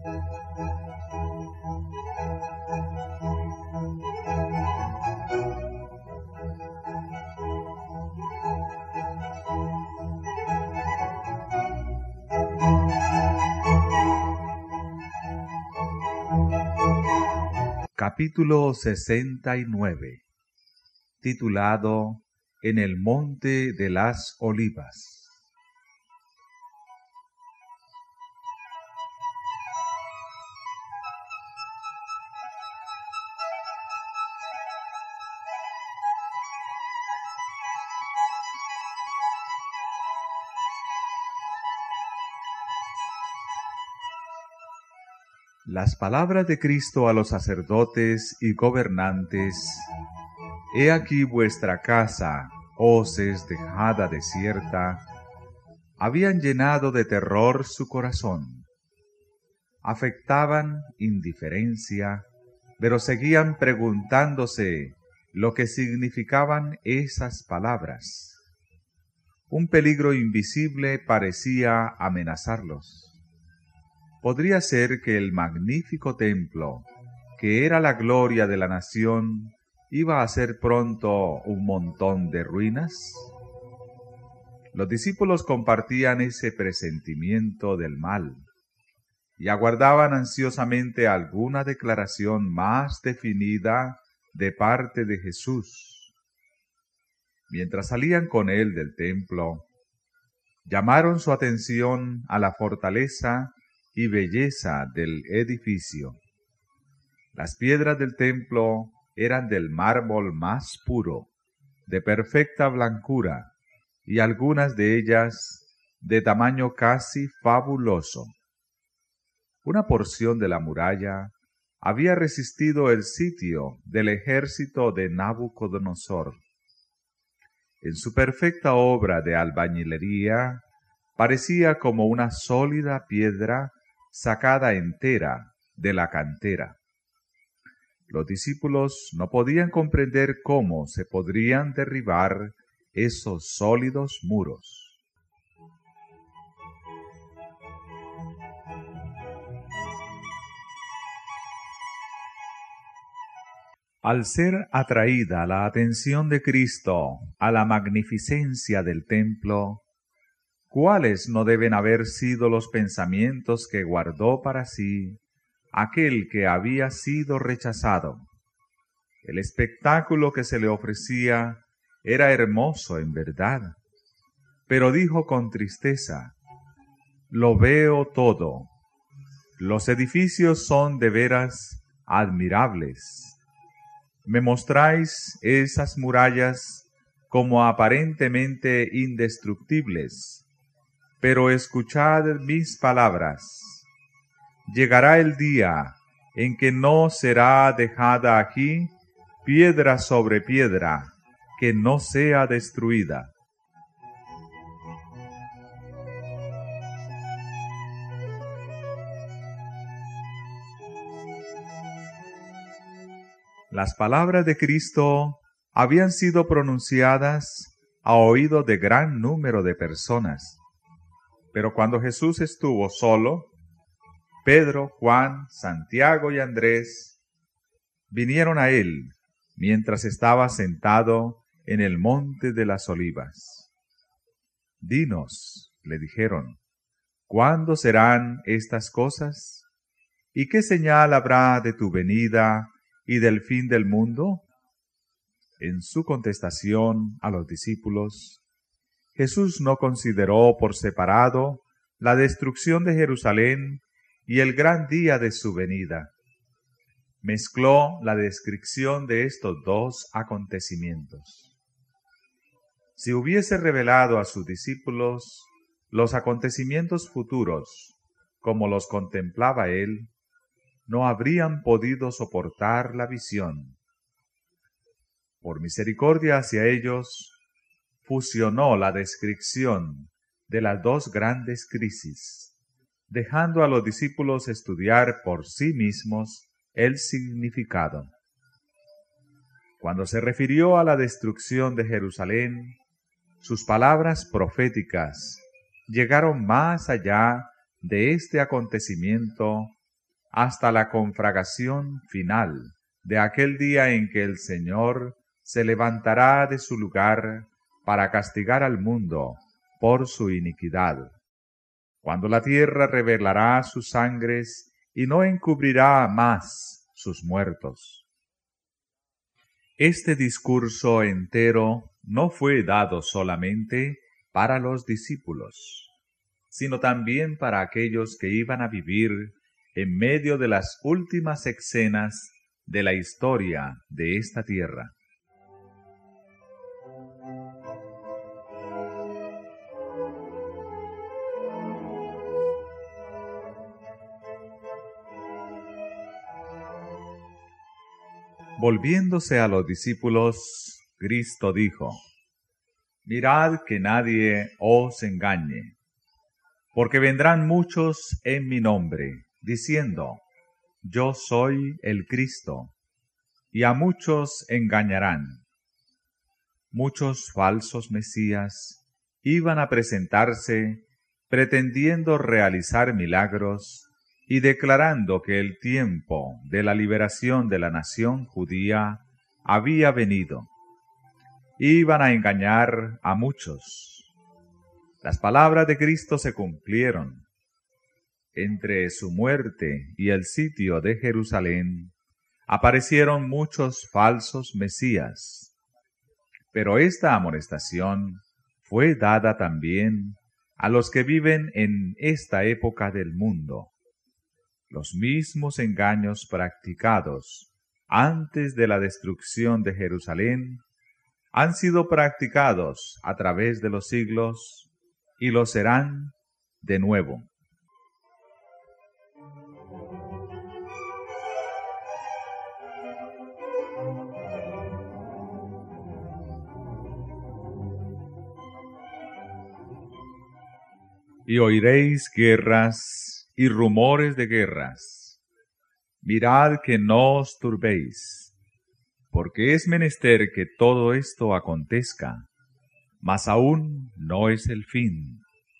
Capítulo 69, titulado En el Monte de las Olivas. Las palabras de Cristo a los sacerdotes y gobernantes: He aquí vuestra casa os es dejada desierta, habían llenado de terror su corazón. Afectaban indiferencia, pero seguían preguntándose lo que significaban esas palabras. Un peligro invisible parecía amenazarlos. ¿Podría ser que el magnífico templo, que era la gloria de la nación, iba a ser pronto un montón de ruinas? Los discípulos compartían ese presentimiento del mal y aguardaban ansiosamente alguna declaración más definida de parte de Jesús. Mientras salían con él del templo, llamaron su atención a la fortaleza y belleza del edificio. Las piedras del templo eran del mármol más puro, de perfecta blancura, y algunas de ellas de tamaño casi fabuloso. Una porción de la muralla había resistido el sitio del ejército de Nabucodonosor. En su perfecta obra de albañilería, parecía como una sólida piedra sacada entera de la cantera. Los discípulos no podían comprender cómo se podrían derribar esos sólidos muros. Al ser atraída la atención de Cristo a la magnificencia del templo, ¿cuáles no deben haber sido los pensamientos que guardó para sí aquel que había sido rechazado? El espectáculo que se le ofrecía era hermoso en verdad, pero dijo con tristeza: lo veo todo. Los edificios son de veras admirables. Me mostráis esas murallas como aparentemente indestructibles, pero escuchad mis palabras. Llegará el día en que no será dejada aquí piedra sobre piedra que no sea destruida. Las palabras de Cristo habían sido pronunciadas a oído de gran número de personas. Pero cuando Jesús estuvo solo, Pedro, Juan, Santiago y Andrés vinieron a él mientras estaba sentado en el monte de las Olivas. Dinos, le dijeron, ¿cuándo serán estas cosas? ¿Y qué señal habrá de tu venida y del fin del mundo? En su contestación a los discípulos, Jesús no consideró por separado la destrucción de Jerusalén y el gran día de su venida. Mezcló la descripción de estos dos acontecimientos. Si hubiese revelado a sus discípulos los acontecimientos futuros, como los contemplaba él, no habrían podido soportar la visión. Por misericordia hacia ellos, fusionó la descripción de las dos grandes crisis, dejando a los discípulos estudiar por sí mismos el significado. Cuando se refirió a la destrucción de Jerusalén, sus palabras proféticas llegaron más allá de este acontecimiento hasta la conflagración final de aquel día en que el Señor se levantará de su lugar para castigar al mundo por su iniquidad, cuando la tierra revelará sus sangres y no encubrirá más sus muertos. Este discurso entero no fue dado solamente para los discípulos, sino también para aquellos que iban a vivir en medio de las últimas escenas de la historia de esta tierra. Volviéndose a los discípulos, Cristo dijo: Mirad que nadie os engañe, porque vendrán muchos en mi nombre, diciendo: Yo soy el Cristo, y a muchos engañarán. Muchos falsos mesías iban a presentarse pretendiendo realizar milagros y declarando que el tiempo de la liberación de la nación judía había venido. Iban a engañar a muchos. Las palabras de Cristo se cumplieron. Entre su muerte y el sitio de Jerusalén aparecieron muchos falsos mesías. Pero esta amonestación fue dada también a los que viven en esta época del mundo. Los mismos engaños practicados antes de la destrucción de Jerusalén han sido practicados a través de los siglos y lo serán de nuevo. Y oiréis guerras y rumores de guerras. Mirad que no os turbéis, porque es menester que todo esto acontezca, mas aún no es el fin.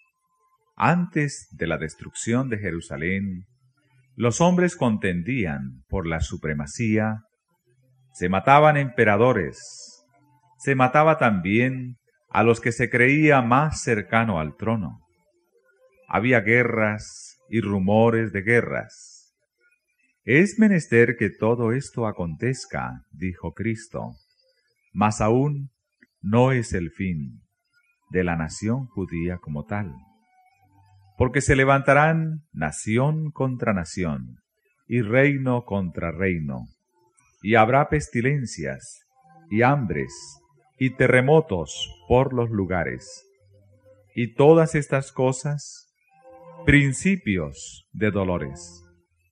Antes de la destrucción de Jerusalén, los hombres contendían por la supremacía, se mataban emperadores, se mataba también a los que se creía más cercano al trono. Había guerras y rumores de guerras. Es menester que todo esto acontezca, dijo Cristo, mas aún no es el fin de la nación judía como tal. Porque se levantarán nación contra nación, y reino contra reino, y habrá pestilencias, y hambres, y terremotos por los lugares. Y todas estas cosas, principios de dolores.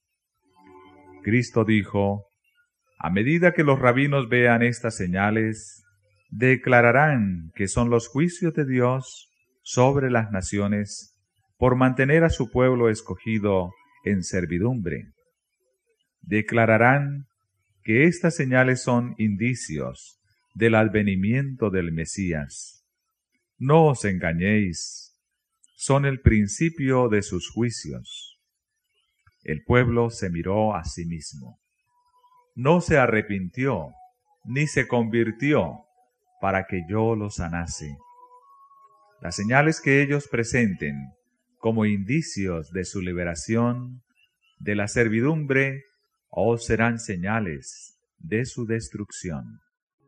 Cristo dijo: a medida que los rabinos vean estas señales, declararán que son los juicios de Dios sobre las naciones por mantener a su pueblo escogido en servidumbre. Declararán que estas señales son indicios del advenimiento del Mesías. No os engañéis, son el principio de sus juicios. El pueblo se miró a sí mismo. No se arrepintió, ni se convirtió, para que yo lo sanase. Las señales que ellos presenten como indicios de su liberación de la servidumbre, os serán señales de su destrucción.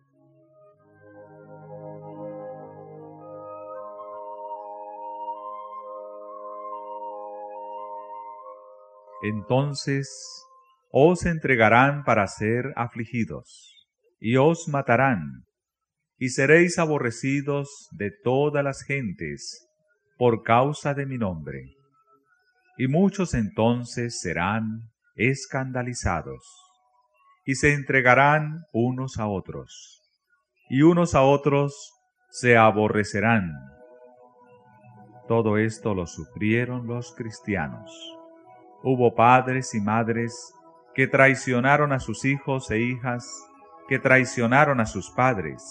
Entonces os entregarán para ser afligidos, y os matarán, y seréis aborrecidos de todas las gentes por causa de mi nombre. Y muchos entonces serán escandalizados, y se entregarán unos a otros, y unos a otros se aborrecerán. Todo esto lo sufrieron los cristianos. Hubo padres y madres que traicionaron a sus hijos e hijas, que traicionaron a sus padres.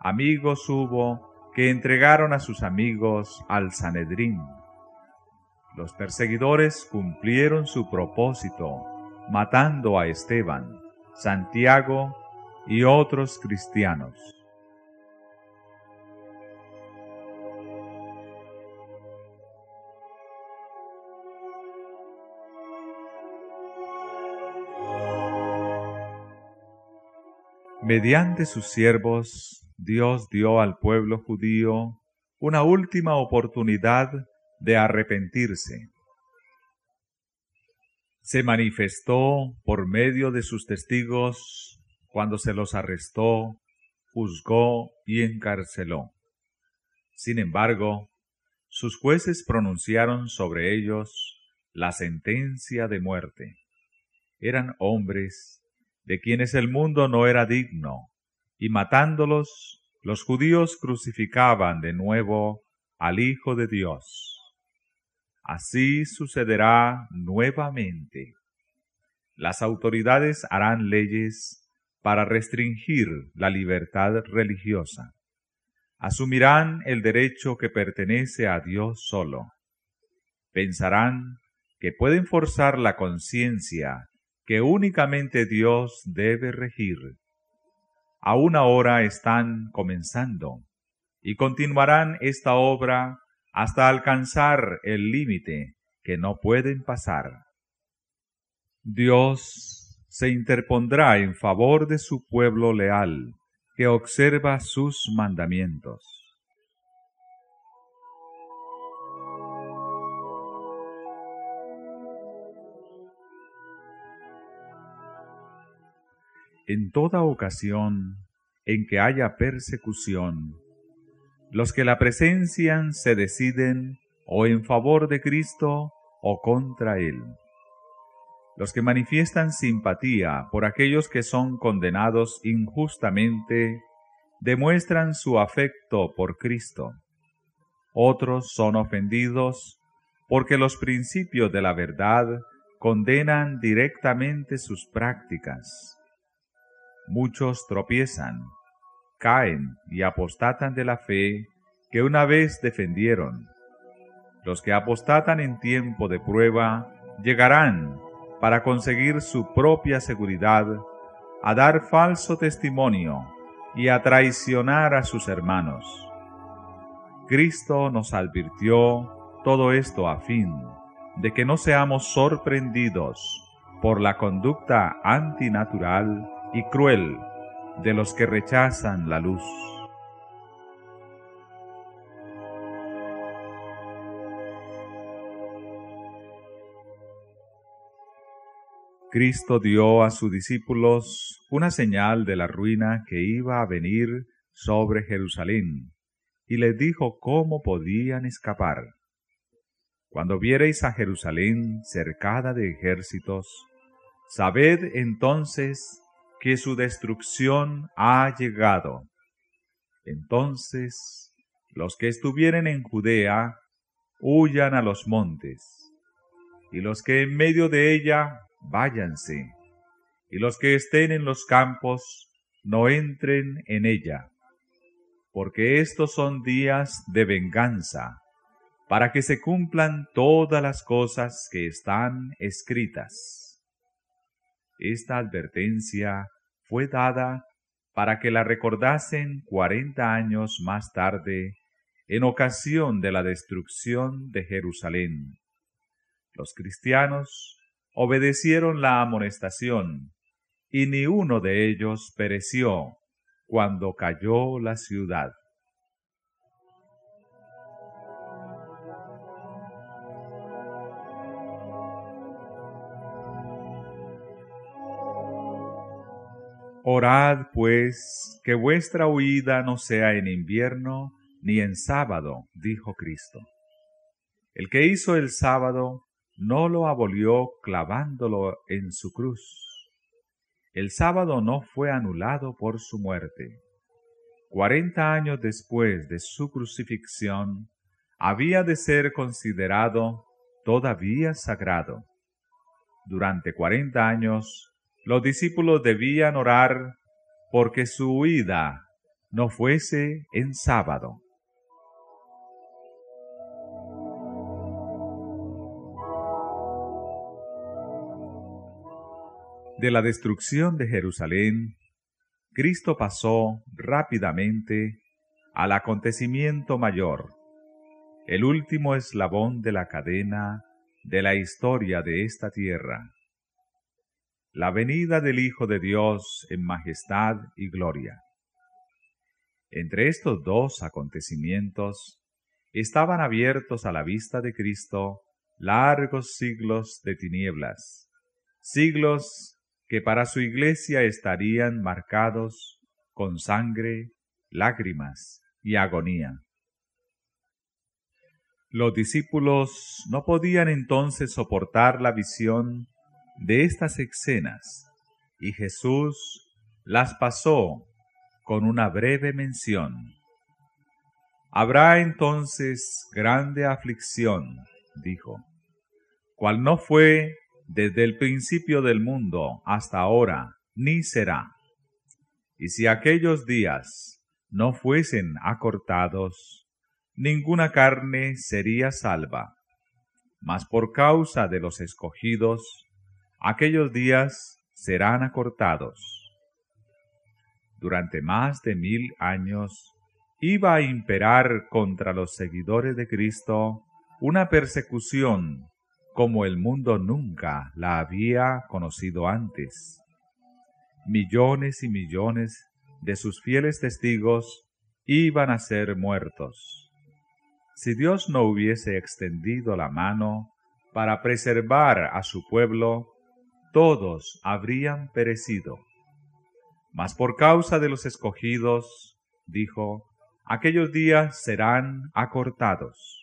Amigos hubo que entregaron a sus amigos al Sanedrín. Los perseguidores cumplieron su propósito, matando a Esteban, Santiago y otros cristianos. Mediante sus siervos, Dios dio al pueblo judío una última oportunidad de arrepentirse. Se manifestó por medio de sus testigos cuando se los arrestó, juzgó y encarceló. Sin embargo, sus jueces pronunciaron sobre ellos la sentencia de muerte. Eran hombres de quienes el mundo no era digno, y matándolos, los judíos crucificaban de nuevo al Hijo de Dios. Así sucederá nuevamente. Las autoridades harán leyes para restringir la libertad religiosa. Asumirán el derecho que pertenece a Dios solo. Pensarán que pueden forzar la conciencia que únicamente Dios debe regir. Aún ahora están comenzando y continuarán esta obra hasta alcanzar el límite que no pueden pasar. Dios se interpondrá en favor de su pueblo leal, que observa sus mandamientos. En toda ocasión en que haya persecución, los que la presencian se deciden o en favor de Cristo o contra Él. Los que manifiestan simpatía por aquellos que son condenados injustamente demuestran su afecto por Cristo. Otros son ofendidos porque los principios de la verdad condenan directamente sus prácticas. Muchos tropiezan, caen y apostatan de la fe que una vez defendieron. Los que apostatan en tiempo de prueba llegarán, para conseguir su propia seguridad, a dar falso testimonio y a traicionar a sus hermanos. Cristo nos advirtió todo esto a fin de que no seamos sorprendidos por la conducta antinatural y cruel de los que rechazan la luz. Cristo dio a sus discípulos una señal de la ruina que iba a venir sobre Jerusalén, y les dijo cómo podían escapar. Cuando viereis a Jerusalén cercada de ejércitos, sabed entonces que su destrucción ha llegado. Entonces los que estuvieren en Judea huyan a los montes, y los que en medio de ella váyanse, y los que estén en los campos no entren en ella, porque estos son días de venganza, para que se cumplan todas las cosas que están escritas. Esta advertencia fue dada para que la recordasen 40 años más tarde, en ocasión de la destrucción de Jerusalén. Los cristianos obedecieron la amonestación, y ni uno de ellos pereció cuando cayó la ciudad. Orad, pues, que vuestra huida no sea en invierno ni en sábado, dijo Cristo. El que hizo el sábado no lo abolió clavándolo en su cruz. El sábado no fue anulado por su muerte. 40 años después de su crucifixión, había de ser considerado todavía sagrado. Durante 40 años, los discípulos debían orar porque su huida no fuese en sábado. de la destrucción de Jerusalén, Cristo pasó rápidamente al acontecimiento mayor, el último eslabón de la cadena de la historia de esta tierra, la venida del Hijo de Dios en majestad y gloria. Entre estos dos acontecimientos estaban abiertos a la vista de Cristo largos siglos de tinieblas, siglos que para su iglesia estarían marcados con sangre, lágrimas y agonía. Los discípulos no podían entonces soportar la visión de estas escenas, y Jesús las pasó con una breve mención. Habrá entonces grande aflicción, dijo, cual no fue desde el principio del mundo hasta ahora, ni será. Y si aquellos días no fuesen acortados, ninguna carne sería salva. Mas por causa de los escogidos, aquellos días serán acortados. Durante más de 1000 años iba a imperar contra los seguidores de Cristo una persecución como el mundo nunca la había conocido antes. Millones y millones de sus fieles testigos iban a ser muertos. Si Dios no hubiese extendido la mano para preservar a su pueblo, todos habrían perecido. Mas por causa de los escogidos, dijo, aquellos días serán acortados.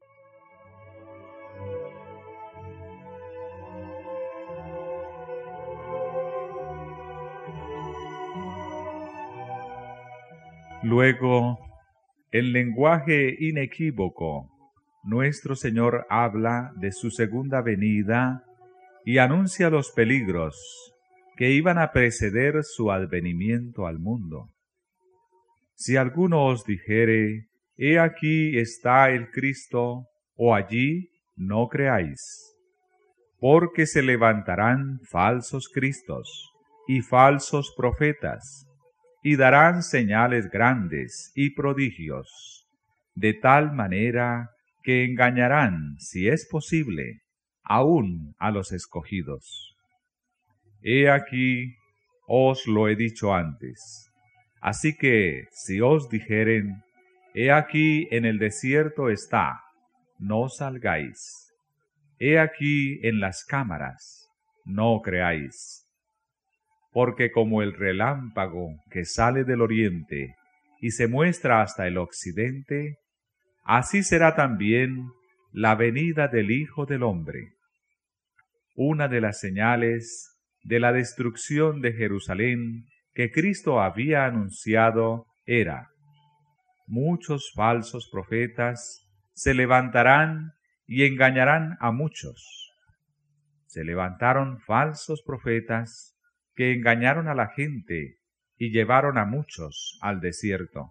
Luego, en lenguaje inequívoco, nuestro Señor habla de su segunda venida y anuncia los peligros que iban a preceder su advenimiento al mundo. Si alguno os dijere, he aquí está el Cristo, o allí, no creáis, porque se levantarán falsos cristos y falsos profetas, y darán señales grandes y prodigios, de tal manera que engañarán, si es posible, aún a los escogidos. He aquí, os lo he dicho antes. Así que, si os dijeren, he aquí en el desierto está, no salgáis. He aquí en las cámaras, no creáis. Porque como el relámpago que sale del oriente y se muestra hasta el occidente, así será también la venida del Hijo del Hombre. Una de las señales de la destrucción de Jerusalén que Cristo había anunciado era: muchos falsos profetas se levantarán y engañarán a muchos. Se levantaron falsos profetas que engañaron a la gente y llevaron a muchos al desierto.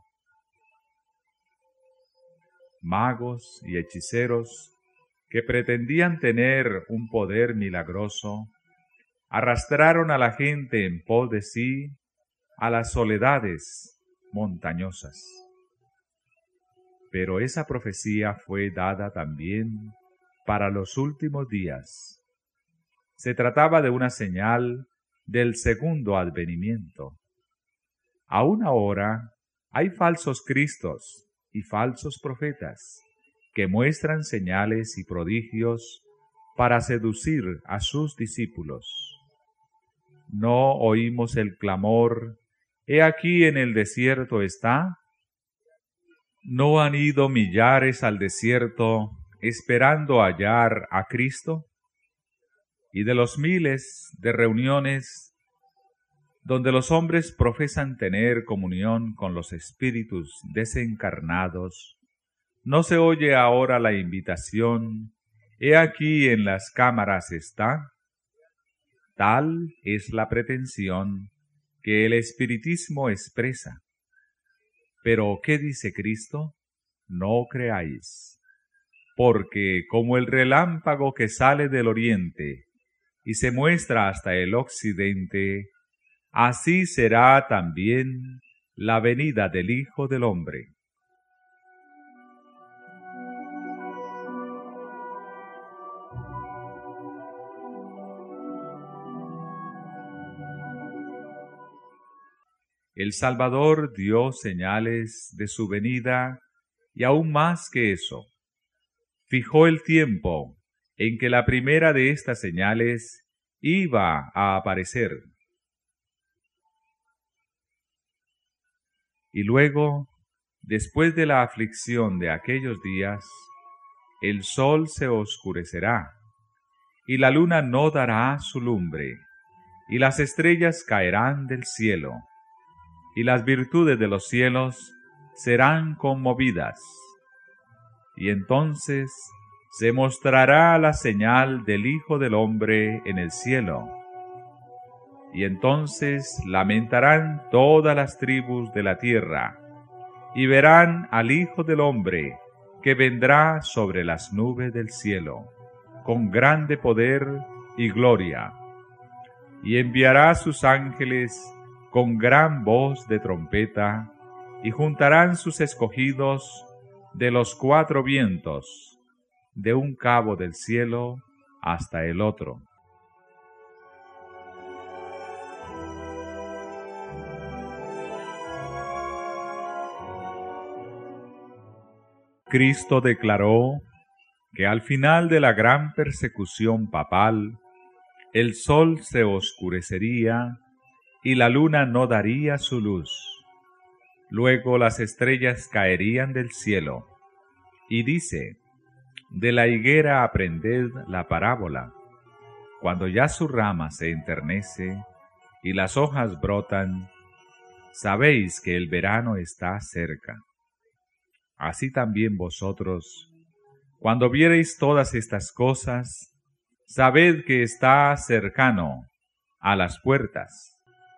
Magos y hechiceros que pretendían tener un poder milagroso, arrastraron a la gente en pos de sí a las soledades montañosas. Pero esa profecía fue dada también para los últimos días. Se trataba de una señal del segundo advenimiento. Aún ahora hay falsos cristos y falsos profetas que muestran señales y prodigios para seducir a sus discípulos. ¿No oímos el clamor, he aquí en el desierto está? ¿No han ido millares al desierto esperando hallar a Cristo? Y de los miles de reuniones donde los hombres profesan tener comunión con los espíritus desencarnados, ¿no se oye ahora la invitación, he aquí en las cámaras está? Tal es la pretensión que el espiritismo expresa. Pero, ¿qué dice Cristo? No creáis, porque como el relámpago que sale del oriente y se muestra hasta el occidente, así será también la venida del Hijo del Hombre. El Salvador dio señales de su venida y aún más que eso, fijó el tiempo en que la primera de estas señales iba a aparecer. Y luego, después de la aflicción de aquellos días, el sol se oscurecerá, y la luna no dará su lumbre, y las estrellas caerán del cielo, y las virtudes de los cielos serán conmovidas. Y entonces se mostrará la señal del Hijo del Hombre en el cielo. Y entonces lamentarán todas las tribus de la tierra, y verán al Hijo del Hombre, que vendrá sobre las nubes del cielo, con grande poder y gloria. Y enviará sus ángeles con gran voz de trompeta, y juntarán sus escogidos de los cuatro vientos, de un cabo del cielo hasta el otro. Cristo declaró que al final de la gran persecución papal, el sol se oscurecería y la luna no daría su luz. Luego las estrellas caerían del cielo. Y dice, de la higuera aprended la parábola. Cuando ya su rama se enternece y las hojas brotan, sabéis que el verano está cerca. Así también vosotros, cuando viereis todas estas cosas, sabed que está cercano a las puertas.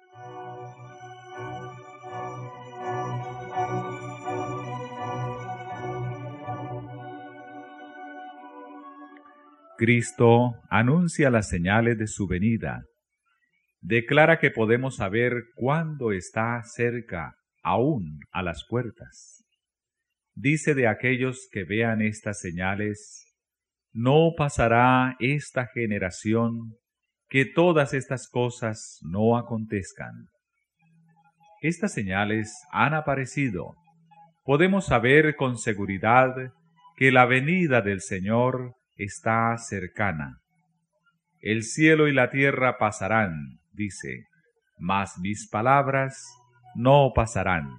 Cristo anuncia las señales de su venida. Declara que podemos saber cuándo está cerca, aún a las puertas. Dice de aquellos que vean estas señales, no pasará esta generación que todas estas cosas no acontezcan. Estas señales han aparecido. Podemos saber con seguridad que la venida del Señor está cercana. El cielo y la tierra pasarán, dice, mas mis palabras no pasarán.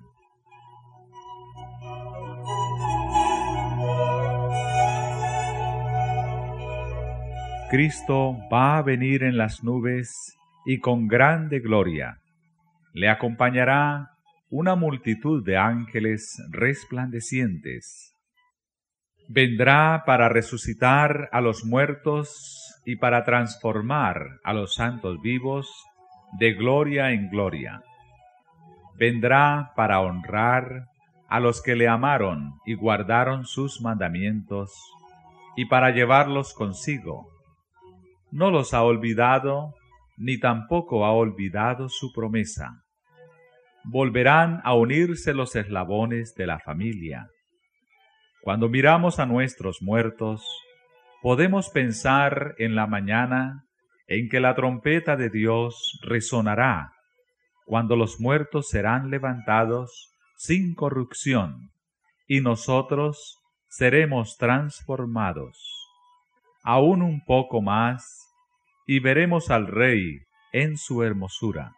Cristo va a venir en las nubes y con grande gloria. Le acompañará una multitud de ángeles resplandecientes. Vendrá para resucitar a los muertos y para transformar a los santos vivos de gloria en gloria. Vendrá para honrar a los que le amaron y guardaron sus mandamientos, y para llevarlos consigo. No los ha olvidado, ni tampoco ha olvidado su promesa. Volverán a unirse los eslabones de la familia. Cuando miramos a nuestros muertos, podemos pensar en la mañana en que la trompeta de Dios resonará, cuando los muertos serán levantados sin corrupción, y nosotros seremos transformados. Aún un poco más, y veremos al Rey en su hermosura.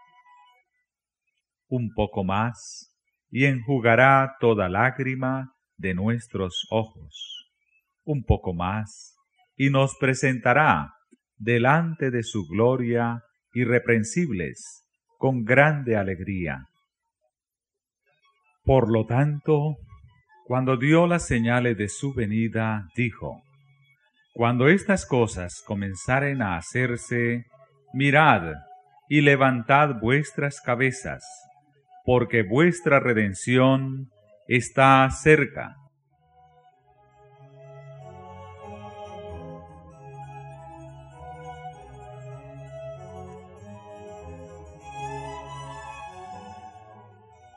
Un poco más, y enjugará toda lágrima de nuestros ojos. Un poco más, y nos presentará delante de su gloria irreprensibles, con grande alegría. Por lo tanto, cuando dio las señales de su venida, dijo: Cuando estas cosas comenzaren a hacerse, mirad y levantad vuestras cabezas, porque vuestra redención está cerca.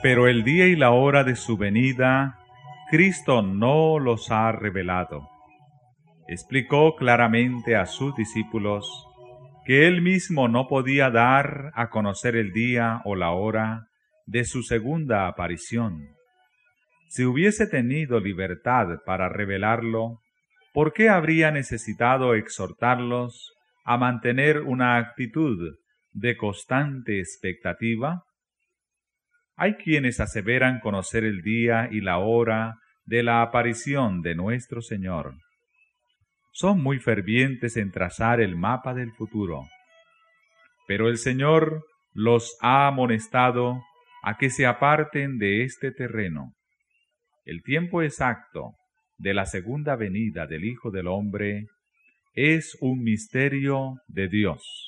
Pero el día y la hora de su venida, Cristo no los ha revelado. Explicó claramente a sus discípulos que él mismo no podía dar a conocer el día o la hora de su segunda aparición. Si hubiese tenido libertad para revelarlo, ¿por qué habría necesitado exhortarlos a mantener una actitud de constante expectativa? Hay quienes aseveran conocer el día y la hora de la aparición de nuestro Señor. Son muy fervientes en trazar el mapa del futuro. Pero el Señor los ha amonestado a que se aparten de este terreno. El tiempo exacto de la segunda venida del Hijo del Hombre es un misterio de Dios.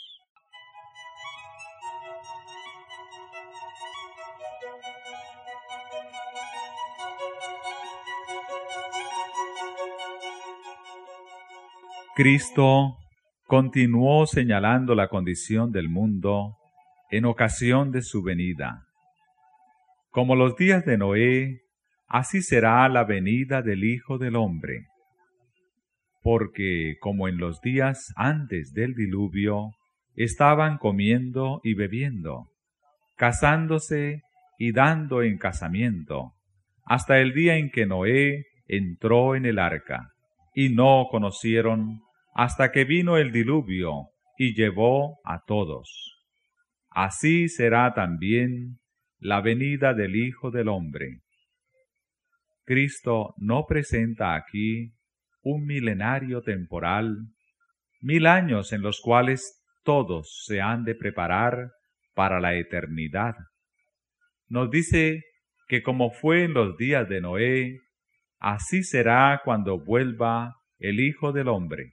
Cristo continuó señalando la condición del mundo en ocasión de su venida. Como los días de Noé, así será la venida del Hijo del Hombre. Porque, como en los días antes del diluvio, estaban comiendo y bebiendo, casándose y dando en casamiento, hasta el día en que Noé entró en el arca, y no conocieron hasta que vino el diluvio y llevó a todos. Así será también la venida del Hijo del Hombre. Cristo no presenta aquí un milenario temporal, 1000 años en los cuales todos se han de preparar para la eternidad. Nos dice que como fue en los días de Noé, así será cuando vuelva el Hijo del Hombre.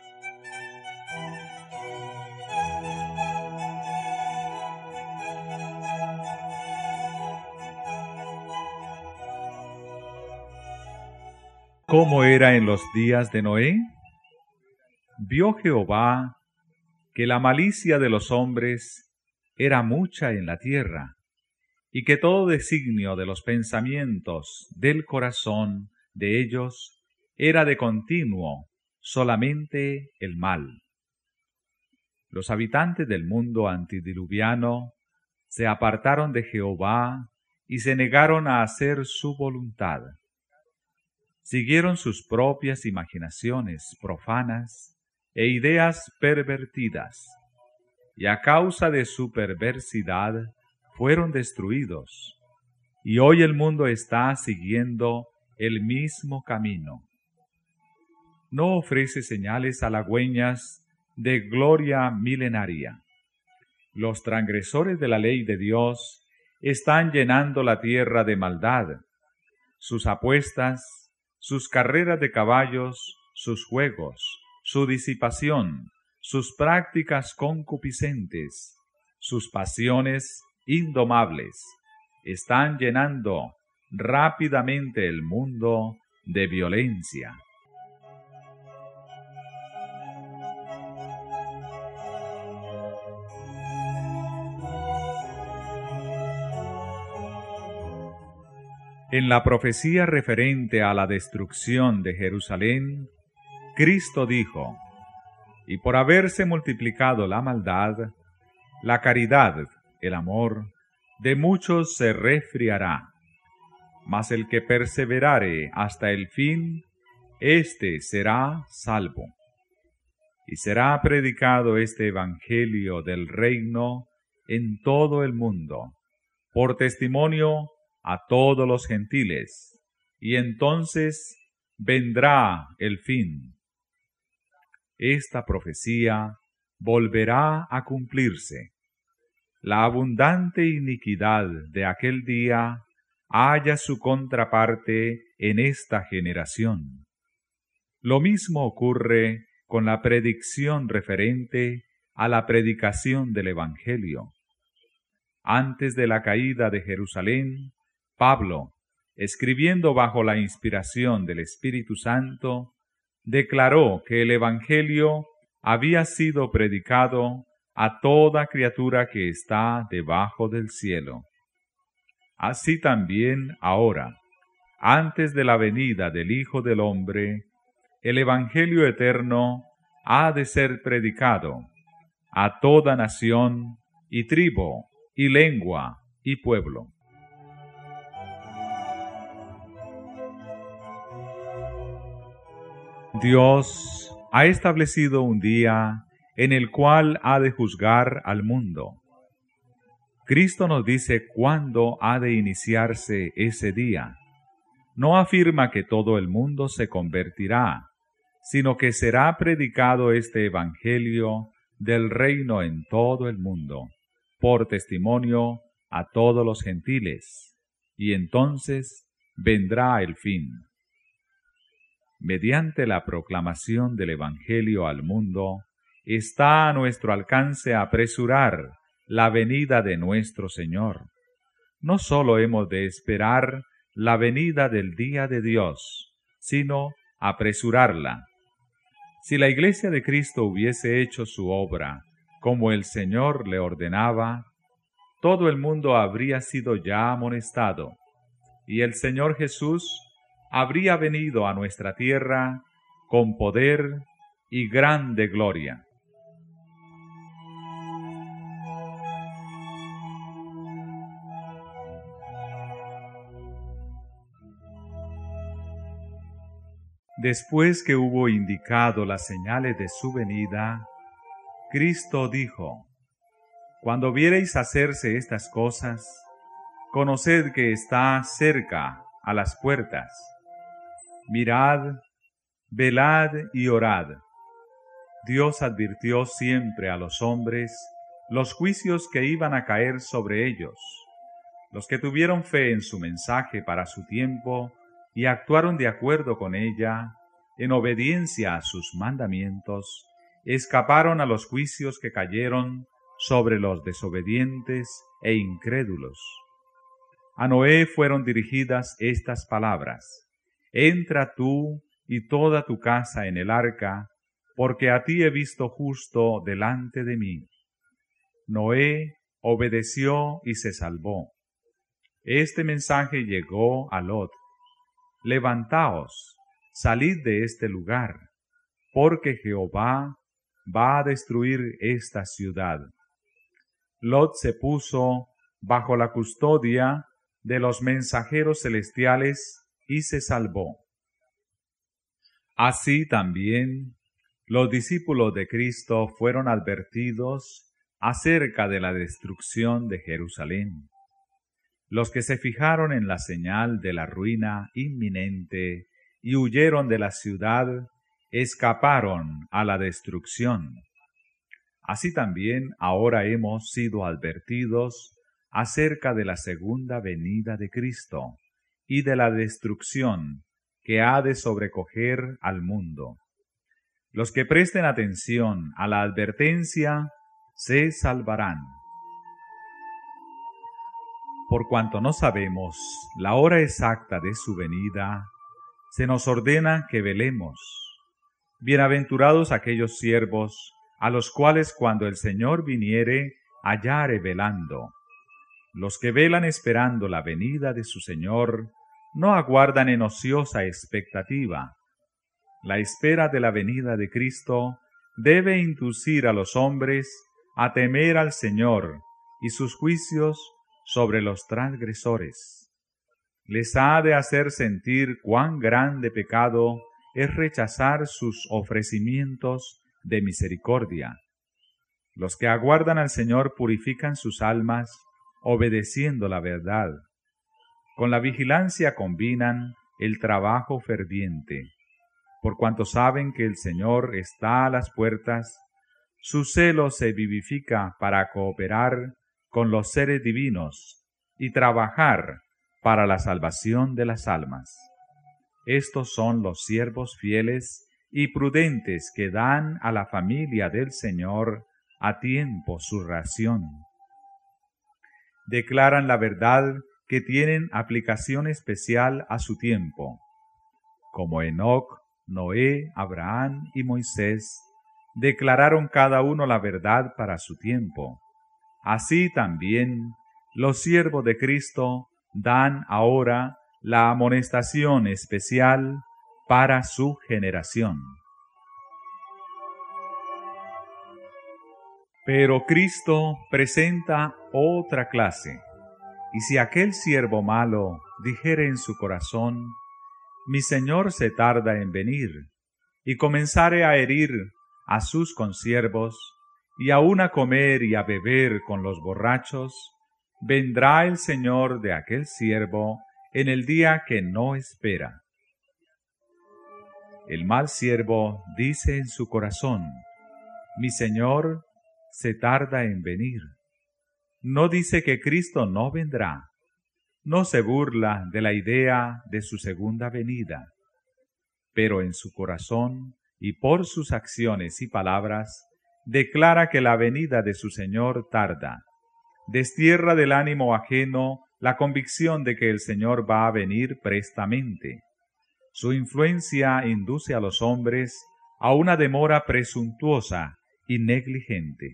¿Cómo era en los días de Noé? Vio Jehová que la malicia de los hombres era mucha en la tierra, y que todo designio de los pensamientos del corazón de ellos era de continuo solamente el mal. Los habitantes del mundo antidiluviano se apartaron de Jehová y se negaron a hacer su voluntad. Siguieron sus propias imaginaciones profanas e ideas pervertidas, y a causa de su perversidad fueron destruidos, y hoy el mundo está siguiendo el mismo camino. No ofrece señales halagüeñas de gloria milenaria. Los transgresores de la ley de Dios están llenando la tierra de maldad. Sus apuestas, sus carreras de caballos, sus juegos, su disipación, sus prácticas concupiscentes, sus pasiones indomables, están llenando rápidamente el mundo de violencia. En la profecía referente a la destrucción de Jerusalén, Cristo dijo: y por haberse multiplicado la maldad, la caridad, el amor, de muchos se resfriará. Mas el que perseverare hasta el fin, éste será salvo. Y será predicado este evangelio del reino en todo el mundo, por testimonio a todos los gentiles, y entonces vendrá el fin. Esta profecía volverá a cumplirse. La abundante iniquidad de aquel día halla su contraparte en esta generación. Lo mismo ocurre con la predicción referente a la predicación del Evangelio. Antes de la caída de Jerusalén, Pablo, escribiendo bajo la inspiración del Espíritu Santo, declaró que el Evangelio había sido predicado a toda criatura que está debajo del cielo. Así también ahora, antes de la venida del Hijo del Hombre, el Evangelio eterno ha de ser predicado a toda nación y tribu y lengua y pueblo. Dios ha establecido un día en el cual ha de juzgar al mundo. Cristo nos dice cuándo ha de iniciarse ese día. No afirma que todo el mundo se convertirá, sino que será predicado este Evangelio del reino en todo el mundo, por testimonio a todos los gentiles, y entonces vendrá el fin. Mediante la proclamación del Evangelio al mundo, está a nuestro alcance apresurar la venida de nuestro Señor. No sólo hemos de esperar la venida del día de Dios, sino apresurarla. Si la Iglesia de Cristo hubiese hecho su obra como el Señor le ordenaba, todo el mundo habría sido ya amonestado, y el Señor Jesús habría venido a nuestra tierra con poder y grande gloria. Después que hubo indicado las señales de su venida, Cristo dijo: Cuando viereis hacerse estas cosas, conoced que está cerca a las puertas. Mirad, velad y orad. Dios advirtió siempre a los hombres los juicios que iban a caer sobre ellos. Los que tuvieron fe en su mensaje para su tiempo y actuaron de acuerdo con ella, en obediencia a sus mandamientos, escaparon a los juicios que cayeron sobre los desobedientes e incrédulos. A Noé fueron dirigidas estas palabras: Entra tú y toda tu casa en el arca, porque a ti he visto justo delante de mí. Noé obedeció y se salvó. Este mensaje llegó a Lot: Levantaos, salid de este lugar, porque Jehová va a destruir esta ciudad. Lot se puso bajo la custodia de los mensajeros celestiales y se salvó. Así también, los discípulos de Cristo fueron advertidos acerca de la destrucción de Jerusalén. Los que se fijaron en la señal de la ruina inminente y huyeron de la ciudad, escaparon a la destrucción. Así también ahora hemos sido advertidos acerca de la segunda venida de Cristo y de la destrucción que ha de sobrecoger al mundo. Los que presten atención a la advertencia se salvarán. Por cuanto no sabemos la hora exacta de su venida, se nos ordena que velemos. Bienaventurados aquellos siervos a los cuales cuando el Señor viniere hallare velando. Los que velan esperando la venida de su Señor no aguardan en ociosa expectativa. La espera de la venida de Cristo debe inducir a los hombres a temer al Señor y sus juicios sobre los transgresores. Les ha de hacer sentir cuán grande pecado es rechazar sus ofrecimientos de misericordia. Los que aguardan al Señor purifican sus almas, obedeciendo la verdad. Con la vigilancia combinan el trabajo ferviente. Por cuanto saben que el Señor está a las puertas, su celo se vivifica para cooperar con los seres divinos y trabajar para la salvación de las almas. Estos son los siervos fieles y prudentes que dan a la familia del Señor a tiempo su ración. Declaran la verdad que tienen aplicación especial a su tiempo. Como Enoc, Noé, Abraham y Moisés declararon cada uno la verdad para su tiempo. Así también los siervos de Cristo dan ahora la amonestación especial para su generación. Pero Cristo presenta otra clase, y si aquel siervo malo dijere en su corazón, mi Señor se tarda en venir, y comenzare a herir a sus consiervos, y aun a comer y a beber con los borrachos, vendrá el Señor de aquel siervo en el día que no espera. El mal siervo dice en su corazón, mi Señor se tarda en venir. No dice que Cristo no vendrá. No se burla de la idea de su segunda venida. Pero en su corazón y por sus acciones y palabras, declara que la venida de su Señor tarda. Destierra del ánimo ajeno la convicción de que el Señor va a venir prestamente. Su influencia induce a los hombres a una demora presuntuosa y negligente.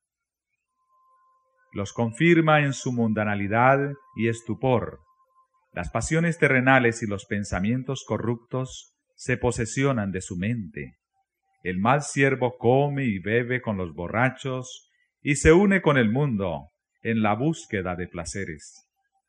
Los confirma en su mundanalidad y estupor. Las pasiones terrenales y los pensamientos corruptos se posesionan de su mente. El mal siervo come y bebe con los borrachos y se une con el mundo en la búsqueda de placeres.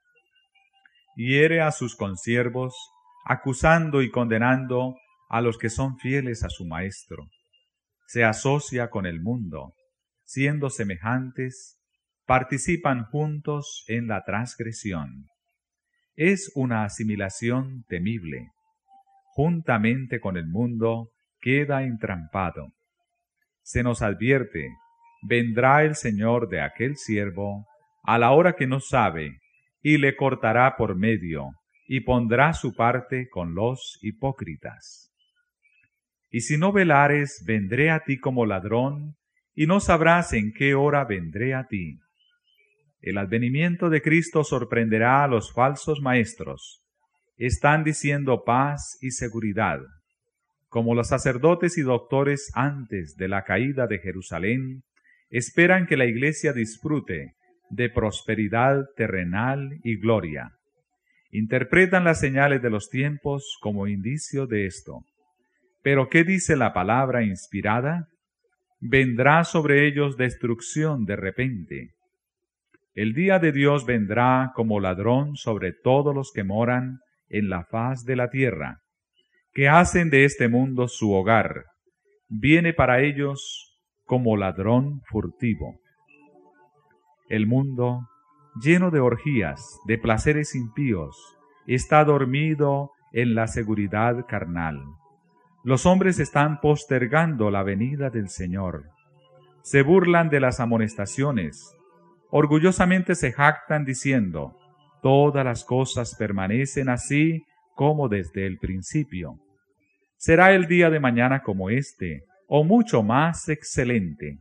Hiere a sus consiervos, acusando y condenando a los que son fieles a su maestro. Se asocia con el mundo, siendo semejantes, participan juntos en la transgresión. Es una asimilación temible. Juntamente con el mundo queda entrampado. Se nos advierte, vendrá el Señor de aquel siervo a la hora que no sabe, y le cortará por medio, y pondrá su parte con los hipócritas. Y si no velares, vendré a ti como ladrón, y no sabrás en qué hora vendré a ti. El advenimiento de Cristo sorprenderá a los falsos maestros. Están diciendo paz y seguridad. Como los sacerdotes y doctores antes de la caída de Jerusalén, esperan que la Iglesia disfrute de prosperidad terrenal y gloria. Interpretan las señales de los tiempos como indicio de esto. Pero ¿qué dice la palabra inspirada? Vendrá sobre ellos destrucción de repente. El día de Dios vendrá como ladrón sobre todos los que moran en la faz de la tierra, que hacen de este mundo su hogar. Viene para ellos como ladrón furtivo. El mundo, lleno de orgías, de placeres impíos, está dormido en la seguridad carnal. Los hombres están postergando la venida del Señor. Se burlan de las amonestaciones. Orgullosamente se jactan diciendo, todas las cosas permanecen así como desde el principio. ¿Será el día de mañana como este, o mucho más excelente?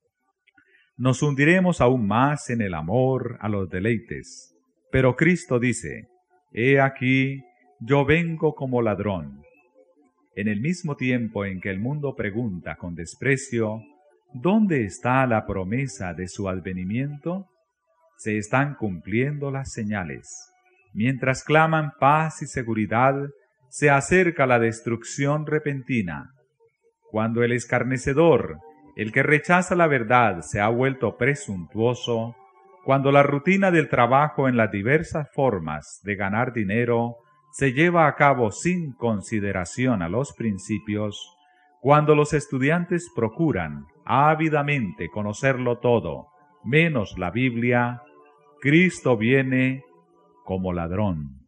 Nos hundiremos aún más en el amor a los deleites. Pero Cristo dice, he aquí, yo vengo como ladrón. En el mismo tiempo en que el mundo pregunta con desprecio, ¿dónde está la promesa de su advenimiento? Se están cumpliendo las señales. Mientras claman paz y seguridad, se acerca la destrucción repentina. Cuando el escarnecedor, el que rechaza la verdad, se ha vuelto presuntuoso, cuando la rutina del trabajo en las diversas formas de ganar dinero se lleva a cabo sin consideración a los principios, cuando los estudiantes procuran ávidamente conocerlo todo, menos la Biblia, Cristo viene como ladrón.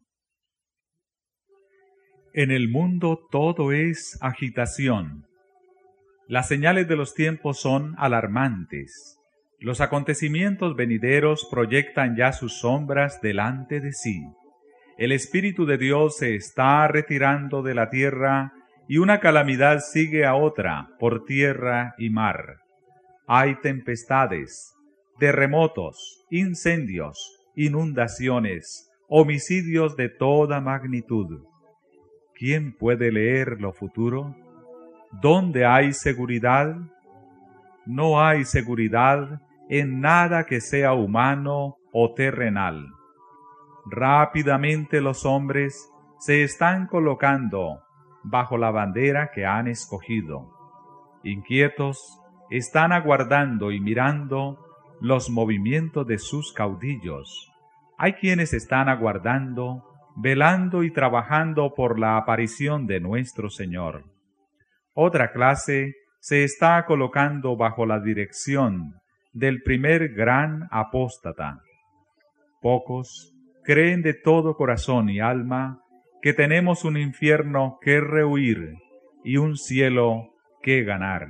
En el mundo todo es agitación. Las señales de los tiempos son alarmantes. Los acontecimientos venideros proyectan ya sus sombras delante de sí. El Espíritu de Dios se está retirando de la tierra y una calamidad sigue a otra por tierra y mar. Hay tempestades, terremotos, incendios, inundaciones, homicidios de toda magnitud. ¿Quién puede leer lo futuro? ¿Dónde hay seguridad? No hay seguridad en nada que sea humano o terrenal. Rápidamente los hombres se están colocando bajo la bandera que han escogido. Inquietos, están aguardando y mirando los movimientos de sus caudillos. Hay quienes están aguardando, velando y trabajando por la aparición de nuestro Señor. Otra clase se está colocando bajo la dirección del primer gran apóstata. Pocos creen de todo corazón y alma que tenemos un infierno que rehuir y un cielo que ganar.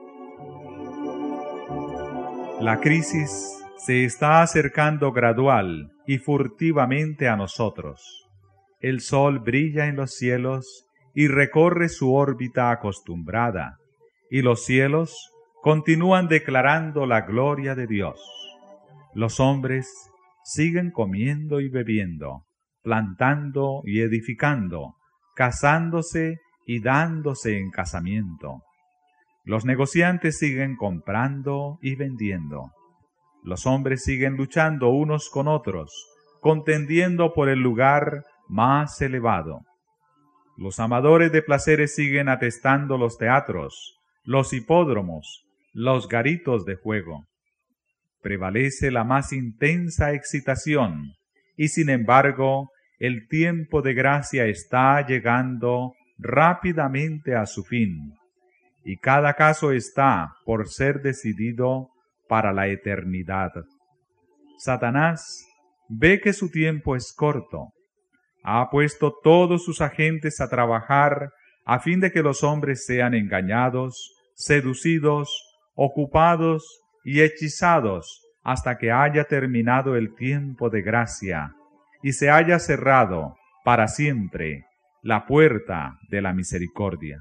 La crisis se está acercando gradual y furtivamente a nosotros. El sol brilla en los cielos y recorre su órbita acostumbrada, y los cielos continúan declarando la gloria de Dios. Los hombres siguen comiendo y bebiendo, plantando y edificando, casándose y dándose en casamiento. Los negociantes siguen comprando y vendiendo. Los hombres siguen luchando unos con otros, contendiendo por el lugar más elevado. Los amadores de placeres siguen atestando los teatros, los hipódromos, los garitos de juego. Prevalece la más intensa excitación, y sin embargo, el tiempo de gracia está llegando rápidamente a su fin, y cada caso está por ser decidido para la eternidad. Satanás ve que su tiempo es corto. Ha puesto todos sus agentes a trabajar a fin de que los hombres sean engañados, seducidos, ocupados y hechizados hasta que haya terminado el tiempo de gracia y se haya cerrado para siempre la puerta de la misericordia.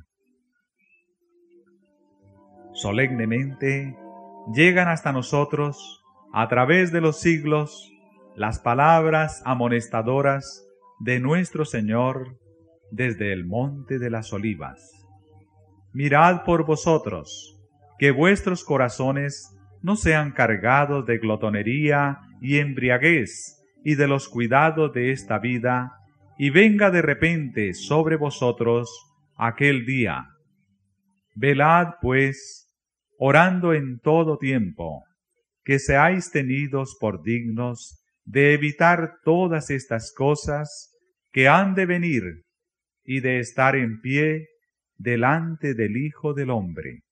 Solemnemente llegan hasta nosotros, a través de los siglos, las palabras amonestadoras de nuestro Señor desde el monte de las Olivas. Mirad por vosotros, que vuestros corazones no sean cargados de glotonería y embriaguez y de los cuidados de esta vida, y venga de repente sobre vosotros aquel día. Velad, pues, orando en todo tiempo, que seáis tenidos por dignos de evitar todas estas cosas que han de venir y de estar en pie delante del Hijo del Hombre.